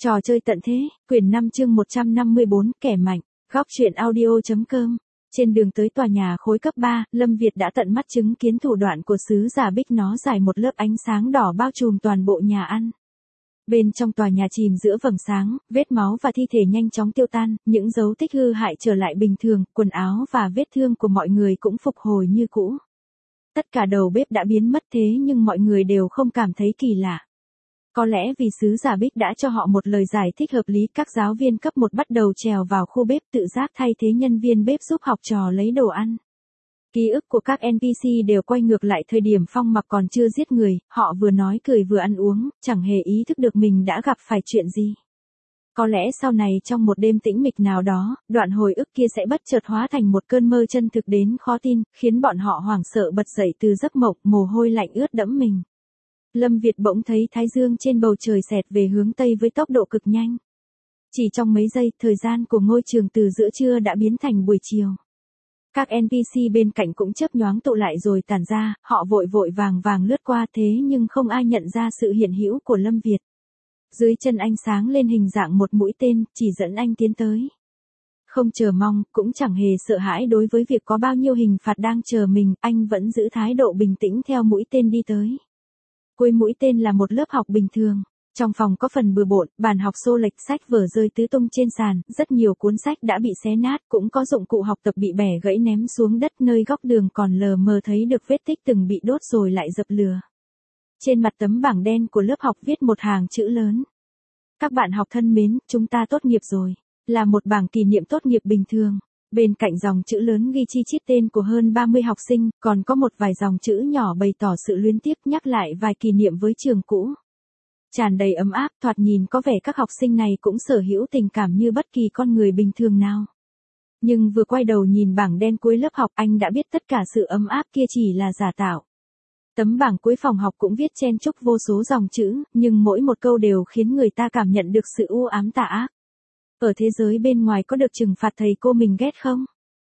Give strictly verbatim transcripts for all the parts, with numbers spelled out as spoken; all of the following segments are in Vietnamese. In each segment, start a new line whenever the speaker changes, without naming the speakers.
Trò chơi tận thế, quyển năm chương một trăm năm mươi bốn, kẻ mạnh, góc truyện audio.com. Trên đường tới tòa nhà khối cấp ba, Lâm Việt đã tận mắt chứng kiến thủ đoạn của sứ giả Bích, nó giải một lớp ánh sáng đỏ bao trùm toàn bộ nhà ăn. Bên trong tòa nhà chìm giữa vầng sáng, vết máu và thi thể nhanh chóng tiêu tan, những dấu tích hư hại trở lại bình thường, quần áo và vết thương của mọi người cũng phục hồi như cũ. Tất cả đầu bếp đã biến mất thế nhưng mọi người đều không cảm thấy kỳ lạ. Có lẽ vì sứ giả Bích đã cho họ một lời giải thích hợp lý, các giáo viên cấp một bắt đầu trèo vào khu bếp tự giác thay thế nhân viên bếp giúp học trò lấy đồ ăn. Ký ức của các en pê xê đều quay ngược lại thời điểm Phong Mặc còn chưa giết người, họ vừa nói cười vừa ăn uống, chẳng hề ý thức được mình đã gặp phải chuyện gì. Có lẽ sau này trong một đêm tĩnh mịch nào đó, đoạn hồi ức kia sẽ bất chợt hóa thành một cơn mơ chân thực đến khó tin, khiến bọn họ hoảng sợ bật dậy từ giấc mộng, mồ hôi lạnh ướt đẫm mình. Lâm Việt bỗng thấy thái dương trên bầu trời xẹt về hướng tây với tốc độ cực nhanh. Chỉ trong mấy giây, thời gian của ngôi trường từ giữa trưa đã biến thành buổi chiều. Các en pê xê bên cạnh cũng chớp nhoáng tụ lại rồi tản ra, họ vội vội vàng vàng lướt qua thế nhưng không ai nhận ra sự hiện hữu của Lâm Việt. Dưới chân anh sáng lên hình dạng một mũi tên, chỉ dẫn anh tiến tới. Không chờ mong, cũng chẳng hề sợ hãi đối với việc có bao nhiêu hình phạt đang chờ mình, anh vẫn giữ thái độ bình tĩnh theo mũi tên đi tới. Cuối mũi tên là một lớp học bình thường. Trong phòng có phần bừa bộn, bàn học xô lệch, sách vở rơi tứ tung trên sàn, rất nhiều cuốn sách đã bị xé nát, cũng có dụng cụ học tập bị bẻ gãy ném xuống đất, nơi góc đường còn lờ mờ thấy được vết tích từng bị đốt rồi lại dập lửa. Trên mặt tấm bảng đen của lớp học viết một hàng chữ lớn. Các bạn học thân mến, chúng ta tốt nghiệp rồi. Là một bảng kỷ niệm tốt nghiệp bình thường. Bên cạnh dòng chữ lớn ghi chi chít tên của hơn ba mươi học sinh, còn có một vài dòng chữ nhỏ bày tỏ sự luyến tiếc, nhắc lại vài kỷ niệm với trường cũ. Tràn đầy ấm áp, thoạt nhìn có vẻ các học sinh này cũng sở hữu tình cảm như bất kỳ con người bình thường nào. Nhưng vừa quay đầu nhìn bảng đen cuối lớp học, anh đã biết tất cả sự ấm áp kia chỉ là giả tạo. Tấm bảng cuối phòng học cũng viết chen chúc vô số dòng chữ, nhưng mỗi một câu đều khiến người ta cảm nhận được sự u ám tà ác. Ở thế giới bên ngoài có được trừng phạt thầy cô mình ghét không?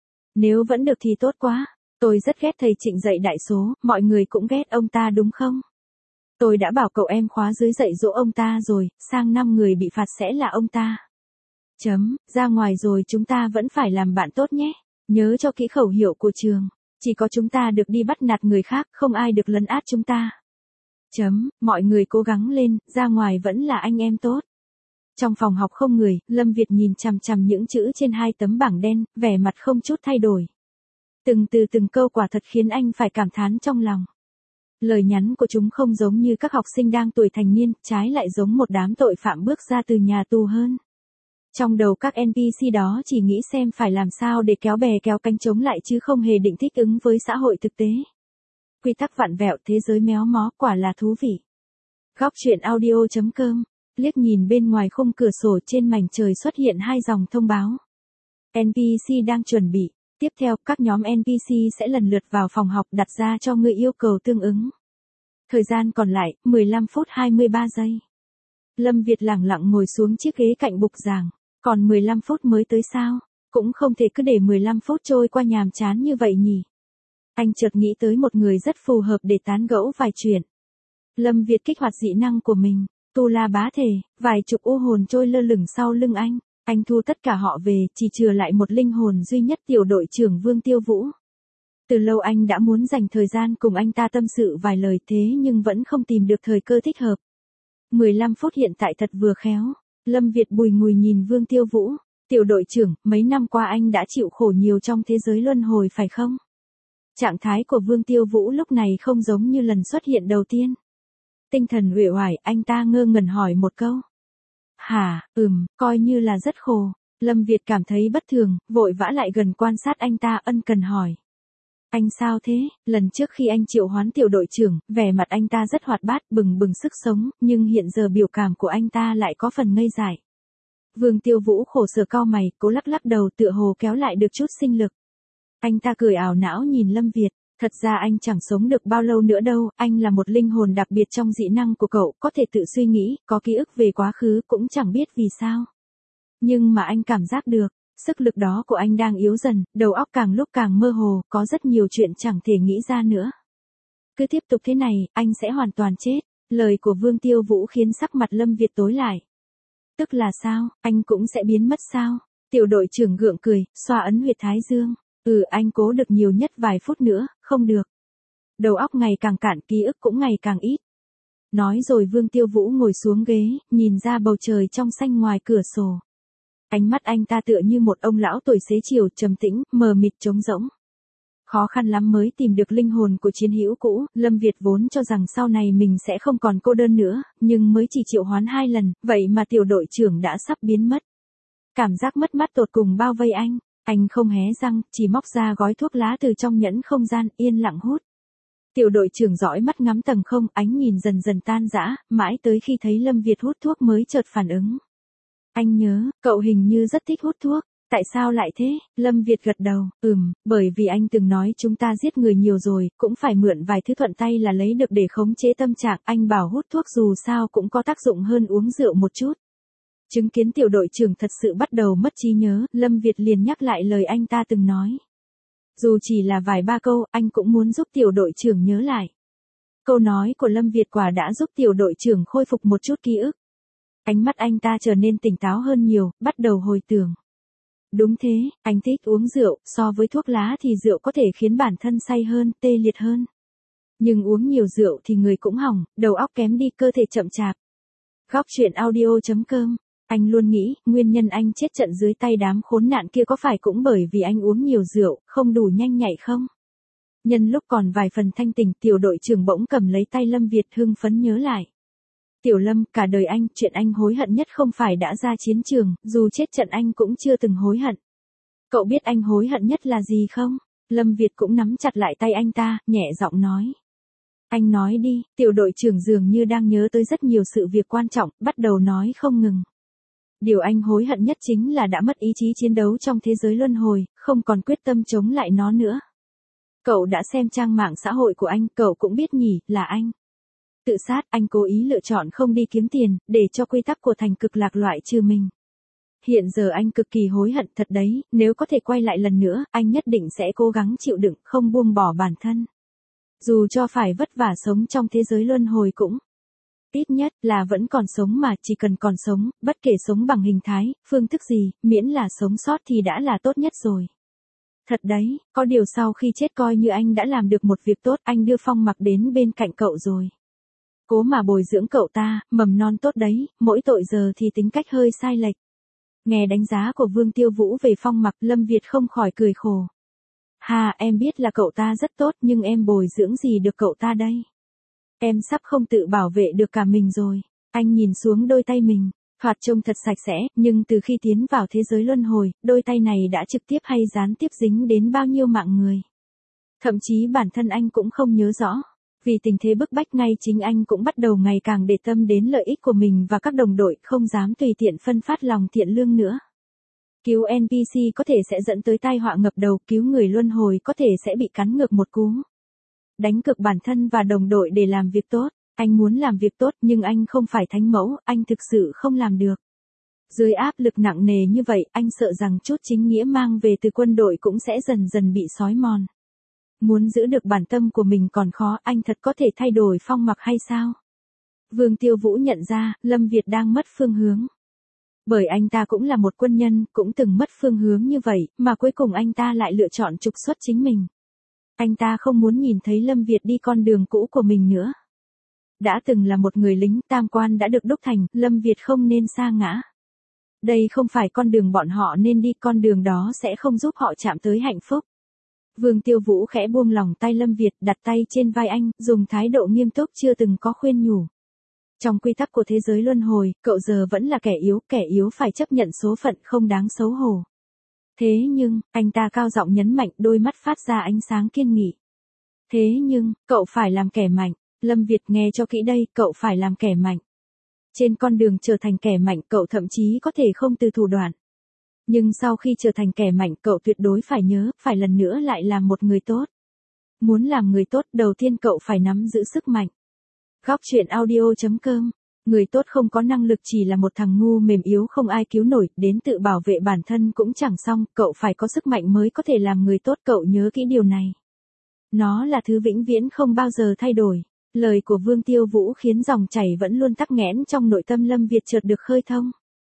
Nếu vẫn được thì tốt quá. Tôi rất ghét thầy Trịnh dạy đại số, mọi người cũng ghét ông ta đúng không? Tôi đã bảo cậu em khóa dưới dạy dỗ ông ta rồi, sang năm người bị phạt sẽ là ông ta. Chấm, ra ngoài rồi chúng ta vẫn phải làm bạn tốt nhé. Nhớ cho kỹ khẩu hiệu của trường. Chỉ có chúng ta được đi bắt nạt người khác, không ai được lấn át chúng ta. Chấm, mọi người cố gắng lên, ra ngoài vẫn là anh em tốt. Trong phòng học không người, Lâm Việt nhìn chằm chằm những chữ trên hai tấm bảng đen, vẻ mặt không chút thay đổi. Từng từ từng câu quả thật khiến anh phải cảm thán trong lòng. Lời nhắn của chúng không giống như các học sinh đang tuổi thành niên, trái lại giống một đám tội phạm bước ra từ nhà tù hơn. Trong đầu các en pê xê đó chỉ nghĩ xem phải làm sao để kéo bè kéo cánh chống lại chứ không hề định thích ứng với xã hội thực tế. Quy tắc vặn vẹo, thế giới méo mó, quả là thú vị. Góc truyện audio.com. Liếc nhìn bên ngoài khung cửa sổ, trên mảnh trời xuất hiện hai dòng thông báo. en pê xê đang chuẩn bị. Tiếp theo, các nhóm en pê xê sẽ lần lượt vào phòng học đặt ra cho người yêu cầu tương ứng. Thời gian còn lại, mười lăm phút hai mươi ba giây. Lâm Việt lẳng lặng ngồi xuống chiếc ghế cạnh bục giảng. Còn mười lăm phút mới tới sao? Cũng không thể cứ để mười lăm phút trôi qua nhàm chán như vậy nhỉ. Anh chợt nghĩ tới một người rất phù hợp để tán gẫu vài chuyện. Lâm Việt kích hoạt dị năng của mình. Tu La bá thể, vài chục u hồn trôi lơ lửng sau lưng anh. Anh thu tất cả họ về, chỉ chừa lại một linh hồn duy nhất, tiểu đội trưởng Vương Tiêu Vũ. Từ lâu anh đã muốn dành thời gian cùng anh ta tâm sự vài lời thế nhưng vẫn không tìm được thời cơ thích hợp. mười lăm phút hiện tại thật vừa khéo. Lâm Việt bùi ngùi nhìn Vương Tiêu Vũ. Tiểu đội trưởng, mấy năm qua anh đã chịu khổ nhiều trong thế giới luân hồi phải không? Trạng thái của Vương Tiêu Vũ lúc này không giống như lần xuất hiện đầu tiên. Tinh thần uể oải, anh ta ngơ ngẩn hỏi một câu. Hả, ừm, coi như là rất khổ. Lâm Việt cảm thấy bất thường, vội vã lại gần quan sát anh ta, ân cần hỏi. Anh sao thế? Lần trước khi anh triệu hoán tiểu đội trưởng, vẻ mặt anh ta rất hoạt bát, bừng bừng sức sống, nhưng hiện giờ biểu cảm của anh ta lại có phần ngây dại. Vương Tiêu Vũ khổ sở cau mày, cố lắc lắc đầu tựa hồ kéo lại được chút sinh lực. Anh ta cười ảo não nhìn Lâm Việt. Thật ra anh chẳng sống được bao lâu nữa đâu, anh là một linh hồn đặc biệt trong dị năng của cậu, có thể tự suy nghĩ, có ký ức về quá khứ, cũng chẳng biết vì sao. Nhưng mà anh cảm giác được, sức lực đó của anh đang yếu dần, đầu óc càng lúc càng mơ hồ, có rất nhiều chuyện chẳng thể nghĩ ra nữa. Cứ tiếp tục thế này, anh sẽ hoàn toàn chết. Lời của Vương Tiêu Vũ khiến sắc mặt Lâm Việt tối lại. Tức là sao, anh cũng sẽ biến mất sao? Tiểu đội trưởng gượng cười, xoa ấn huyệt thái dương. Ừ, anh cố được nhiều nhất vài phút nữa, không được. Đầu óc ngày càng cạn, ký ức cũng ngày càng ít. Nói rồi Vương Tiêu Vũ ngồi xuống ghế, nhìn ra bầu trời trong xanh ngoài cửa sổ. Ánh mắt anh ta tựa như một ông lão tuổi xế chiều, trầm tĩnh, mờ mịt trống rỗng. Khó khăn lắm mới tìm được linh hồn của chiến hữu cũ, Lâm Việt vốn cho rằng sau này mình sẽ không còn cô đơn nữa, nhưng mới chỉ triệu hoán hai lần, vậy mà tiểu đội trưởng đã sắp biến mất. Cảm giác mất mát tột cùng bao vây anh, anh không hé răng, chỉ móc ra gói thuốc lá từ trong nhẫn không gian, yên lặng hút. Tiểu đội trưởng dõi mắt ngắm tầng không, ánh nhìn dần dần tan rã, mãi tới khi thấy Lâm Việt hút thuốc mới chợt phản ứng. Anh nhớ, cậu hình như rất thích hút thuốc. Tại sao lại thế? Lâm Việt gật đầu, ừm, bởi vì anh từng nói chúng ta giết người nhiều rồi, cũng phải mượn vài thứ thuận tay là lấy được để khống chế tâm trạng. Anh bảo hút thuốc dù sao cũng có tác dụng hơn uống rượu một chút. Chứng kiến tiểu đội trưởng thật sự bắt đầu mất trí nhớ, Lâm Việt liền nhắc lại lời anh ta từng nói. Dù chỉ là vài ba câu, anh cũng muốn giúp tiểu đội trưởng nhớ lại. Câu nói của Lâm Việt quả đã giúp tiểu đội trưởng khôi phục một chút ký ức. Ánh mắt anh ta trở nên tỉnh táo hơn nhiều, bắt đầu hồi tưởng. Đúng thế, anh thích uống rượu, so với thuốc lá thì rượu có thể khiến bản thân say hơn, tê liệt hơn. Nhưng uống nhiều rượu thì người cũng hỏng, đầu óc kém đi, cơ thể chậm chạp. Góc truyện audio chấm com. Anh luôn nghĩ, nguyên nhân anh chết trận dưới tay đám khốn nạn kia có phải cũng bởi vì anh uống nhiều rượu, không đủ nhanh nhạy không? Nhân lúc còn vài phần thanh tỉnh, tiểu đội trưởng bỗng cầm lấy tay Lâm Việt hưng phấn nhớ lại. Tiểu Lâm, cả đời anh, chuyện anh hối hận nhất không phải đã ra chiến trường, dù chết trận anh cũng chưa từng hối hận. Cậu biết anh hối hận nhất là gì không? Lâm Việt cũng nắm chặt lại tay anh ta, nhẹ giọng nói. Anh nói đi, tiểu đội trưởng dường như đang nhớ tới rất nhiều sự việc quan trọng, bắt đầu nói không ngừng. Điều anh hối hận nhất chính là đã mất ý chí chiến đấu trong thế giới luân hồi, không còn quyết tâm chống lại nó nữa. Cậu đã xem trang mạng xã hội của anh, cậu cũng biết nhỉ, là anh. Tự sát, anh cố ý lựa chọn không đi kiếm tiền, để cho quy tắc của thành cực lạc loại trừ mình. Hiện giờ anh cực kỳ hối hận thật đấy, nếu có thể quay lại lần nữa, anh nhất định sẽ cố gắng chịu đựng, không buông bỏ bản thân. Dù cho phải vất vả sống trong thế giới luân hồi cũng. Ít nhất là vẫn còn sống mà, chỉ cần còn sống, bất kể sống bằng hình thái, phương thức gì, miễn là sống sót thì đã là tốt nhất rồi. Thật đấy, có điều sau khi chết coi như anh đã làm được một việc tốt, anh đưa Phong Mặc đến bên cạnh cậu rồi. Cố mà bồi dưỡng cậu ta, mầm non tốt đấy, mỗi tội giờ thì tính cách hơi sai lệch. Nghe đánh giá của Vương Tiêu Vũ về Phong Mặc, Lâm Việt không khỏi cười khổ. Hà, em biết là cậu ta rất tốt nhưng em bồi dưỡng gì được cậu ta đây? Em sắp không tự bảo vệ được cả mình rồi. Anh nhìn xuống đôi tay mình, thoạt trông thật sạch sẽ, nhưng từ khi tiến vào thế giới luân hồi, đôi tay này đã trực tiếp hay gián tiếp dính đến bao nhiêu mạng người. Thậm chí bản thân anh cũng không nhớ rõ. Vì tình thế bức bách ngay chính anh cũng bắt đầu ngày càng để tâm đến lợi ích của mình và các đồng đội, không dám tùy tiện phân phát lòng thiện lương nữa. Cứu en pê xê có thể sẽ dẫn tới tai họa ngập đầu, cứu người luân hồi có thể sẽ bị cắn ngược một cú. Đánh cược bản thân và đồng đội để làm việc tốt. Anh muốn làm việc tốt nhưng anh không phải thánh mẫu, anh thực sự không làm được. Dưới áp lực nặng nề như vậy, anh sợ rằng chút chính nghĩa mang về từ quân đội cũng sẽ dần dần bị xói mòn. Muốn giữ được bản tâm của mình còn khó, anh thật có thể thay đổi Phong Mặc hay sao? Vương Tiêu Vũ nhận ra, Lâm Việt đang mất phương hướng. Bởi anh ta cũng là một quân nhân, cũng từng mất phương hướng như vậy, mà cuối cùng anh ta lại lựa chọn trục xuất chính mình. Anh ta không muốn nhìn thấy Lâm Việt đi con đường cũ của mình nữa. Đã từng là một người lính, tam quan đã được đúc thành, Lâm Việt không nên sa ngã. Đây không phải con đường bọn họ nên đi, con đường đó sẽ không giúp họ chạm tới hạnh phúc. Vương Tiêu Vũ khẽ buông lòng tay Lâm Việt, đặt tay trên vai anh, dùng thái độ nghiêm túc chưa từng có khuyên nhủ. Trong quy tắc của thế giới luân hồi, cậu giờ vẫn là kẻ yếu, kẻ yếu phải chấp nhận số phận không đáng xấu hổ. Thế nhưng, anh ta cao giọng nhấn mạnh, đôi mắt phát ra ánh sáng kiên nghị. Thế nhưng, cậu phải làm kẻ mạnh. Lâm Việt nghe cho kỹ đây, cậu phải làm kẻ mạnh. Trên con đường trở thành kẻ mạnh, cậu thậm chí có thể không từ thủ đoạn. Nhưng sau khi trở thành kẻ mạnh, cậu tuyệt đối phải nhớ, phải lần nữa lại làm một người tốt. Muốn làm người tốt, đầu tiên cậu phải nắm giữ sức mạnh. Góc truyện audio chấm com. Người tốt không có năng lực, chỉ là một thằng ngu mềm yếu không ai cứu nổi, đến tự bảo vệ bản thân cũng chẳng xong, cậu phải có sức mạnh mới có thể làm người tốt, cậu nhớ kỹ điều này. Nó là thứ vĩnh viễn không bao giờ thay đổi. Lời của Vương Tiêu Vũ khiến dòng chảy vẫn luôn tắc nghẽn trong nội tâm Lâm Việt chợt được khơi thông.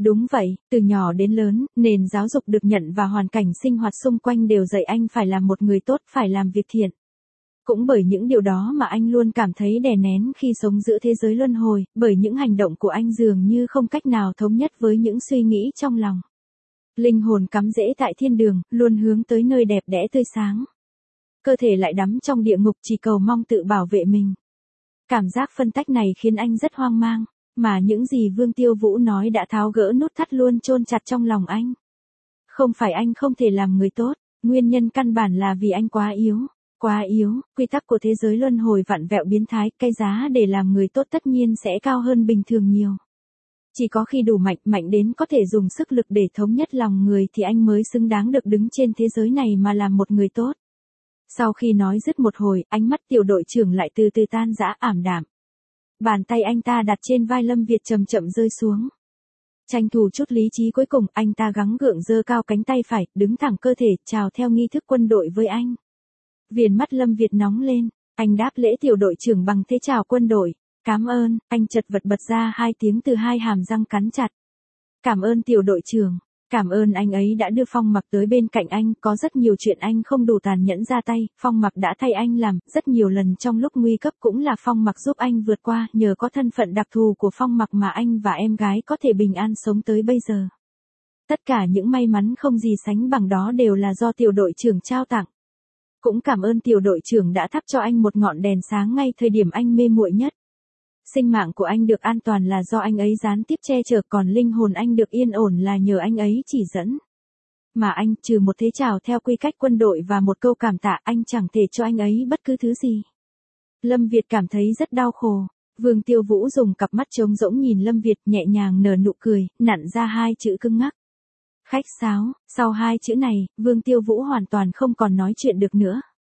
Đúng vậy, từ nhỏ đến lớn, nền giáo dục được nhận và hoàn cảnh sinh hoạt xung quanh đều dạy anh phải làm một người tốt, phải làm việc thiện. Cũng bởi những điều đó mà anh luôn cảm thấy đè nén khi sống giữa thế giới luân hồi, bởi những hành động của anh dường như không cách nào thống nhất với những suy nghĩ trong lòng. Linh hồn cắm rễ tại thiên đường, luôn hướng tới nơi đẹp đẽ tươi sáng. Cơ thể lại đắm trong địa ngục chỉ cầu mong tự bảo vệ mình. Cảm giác phân tách này khiến anh rất hoang mang, mà những gì Vương Tiêu Vũ nói đã tháo gỡ nút thắt luôn chôn chặt trong lòng anh. Không phải anh không thể làm người tốt, nguyên nhân căn bản là vì anh quá yếu. Quá yếu, quy tắc của thế giới luân hồi vặn vẹo biến thái, cái giá để làm người tốt tất nhiên sẽ cao hơn bình thường nhiều. Chỉ có khi đủ mạnh, mạnh đến có thể dùng sức lực để thống nhất lòng người thì anh mới xứng đáng được đứng trên thế giới này mà làm một người tốt. Sau khi nói dứt một hồi, ánh mắt tiểu đội trưởng lại từ từ tan rã ảm đạm. Bàn tay anh ta đặt trên vai Lâm Việt chậm chậm rơi xuống. Tranh thủ chút lý trí cuối cùng, anh ta gắng gượng giơ cao cánh tay phải, đứng thẳng cơ thể, chào theo nghi thức quân đội với anh. Viền mắt Lâm Việt nóng lên, anh đáp lễ tiểu đội trưởng bằng thế chào quân đội. Cảm ơn, anh chật vật bật ra hai tiếng từ hai hàm răng cắn chặt. Cảm ơn tiểu đội trưởng, cảm ơn anh ấy đã đưa Phong Mặc tới bên cạnh anh, có rất nhiều chuyện anh không đủ tàn nhẫn ra tay, Phong Mặc đã thay anh làm, rất nhiều lần trong lúc nguy cấp cũng là Phong Mặc giúp anh vượt qua, nhờ có thân phận đặc thù của Phong Mặc mà anh và em gái có thể bình an sống tới bây giờ. Tất cả những may mắn không gì sánh bằng đó đều là do tiểu đội trưởng trao tặng. Cũng cảm ơn tiểu đội trưởng đã thắp cho anh một ngọn đèn sáng ngay thời điểm anh mê muội nhất. Sinh mạng của anh được an toàn là do anh ấy gián tiếp che chở, còn linh hồn anh được yên ổn là nhờ anh ấy chỉ dẫn. Mà anh, trừ một thế chào theo quy cách quân đội và một câu cảm tạ, anh chẳng thể cho anh ấy bất cứ thứ gì. Lâm Việt cảm thấy rất đau khổ. Vương Tiêu Vũ dùng cặp mắt trống rỗng nhìn Lâm Việt, nhẹ nhàng nở nụ cười, nặn ra hai chữ cứng ngắc. Khách sáo. Sau hai chữ này, Vương Tiêu Vũ hoàn toàn không còn nói chuyện được nữa.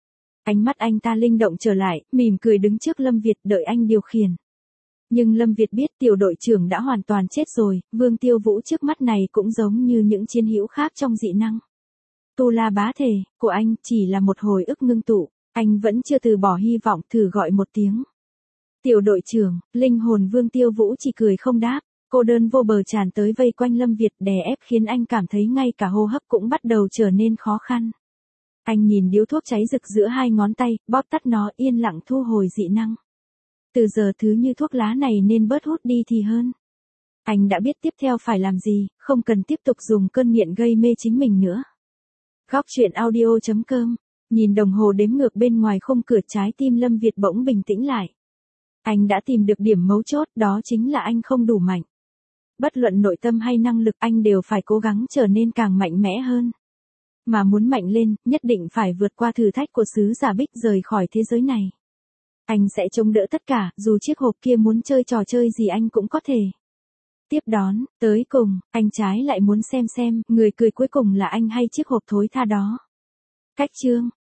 Ánh mắt anh ta linh động trở lại, mỉm cười đứng trước Lâm Việt đợi anh điều khiển. Nhưng Lâm Việt biết tiểu đội trưởng đã hoàn toàn chết rồi, Vương Tiêu Vũ trước mắt này cũng giống như những chiến hữu khác trong dị năng. Tu La bá thể của anh chỉ là một hồi ức ngưng tụ, anh vẫn chưa từ bỏ hy vọng, thử gọi một tiếng. Tiểu đội trưởng, linh hồn Vương Tiêu Vũ chỉ cười không đáp, cô đơn vô bờ tràn tới vây quanh Lâm Việt đè ép khiến anh cảm thấy ngay cả hô hấp cũng bắt đầu trở nên khó khăn. Anh nhìn điếu thuốc cháy rực giữa hai ngón tay, bóp tắt nó, yên lặng thu hồi dị năng. Từ giờ thứ như thuốc lá này nên bớt hút đi thì hơn. Anh đã biết tiếp theo phải làm gì, không cần tiếp tục dùng cơn nghiện gây mê chính mình nữa. Góc truyện audio chấm com, nhìn đồng hồ đếm ngược bên ngoài khung cửa, trái tim Lâm Việt bỗng bình tĩnh lại. Anh đã tìm được điểm mấu chốt, đó chính là anh không đủ mạnh. Bất luận nội tâm hay năng lực, anh đều phải cố gắng trở nên càng mạnh mẽ hơn. Mà muốn mạnh lên, nhất định phải vượt qua thử thách của sứ giả Bích, rời khỏi thế giới này. Anh sẽ chống đỡ tất cả, dù chiếc hộp kia muốn chơi trò chơi gì anh cũng có thể. Tiếp đón, tới cùng, anh trái lại muốn xem xem, người cười cuối cùng là anh hay chiếc hộp thối tha đó. Cách chương.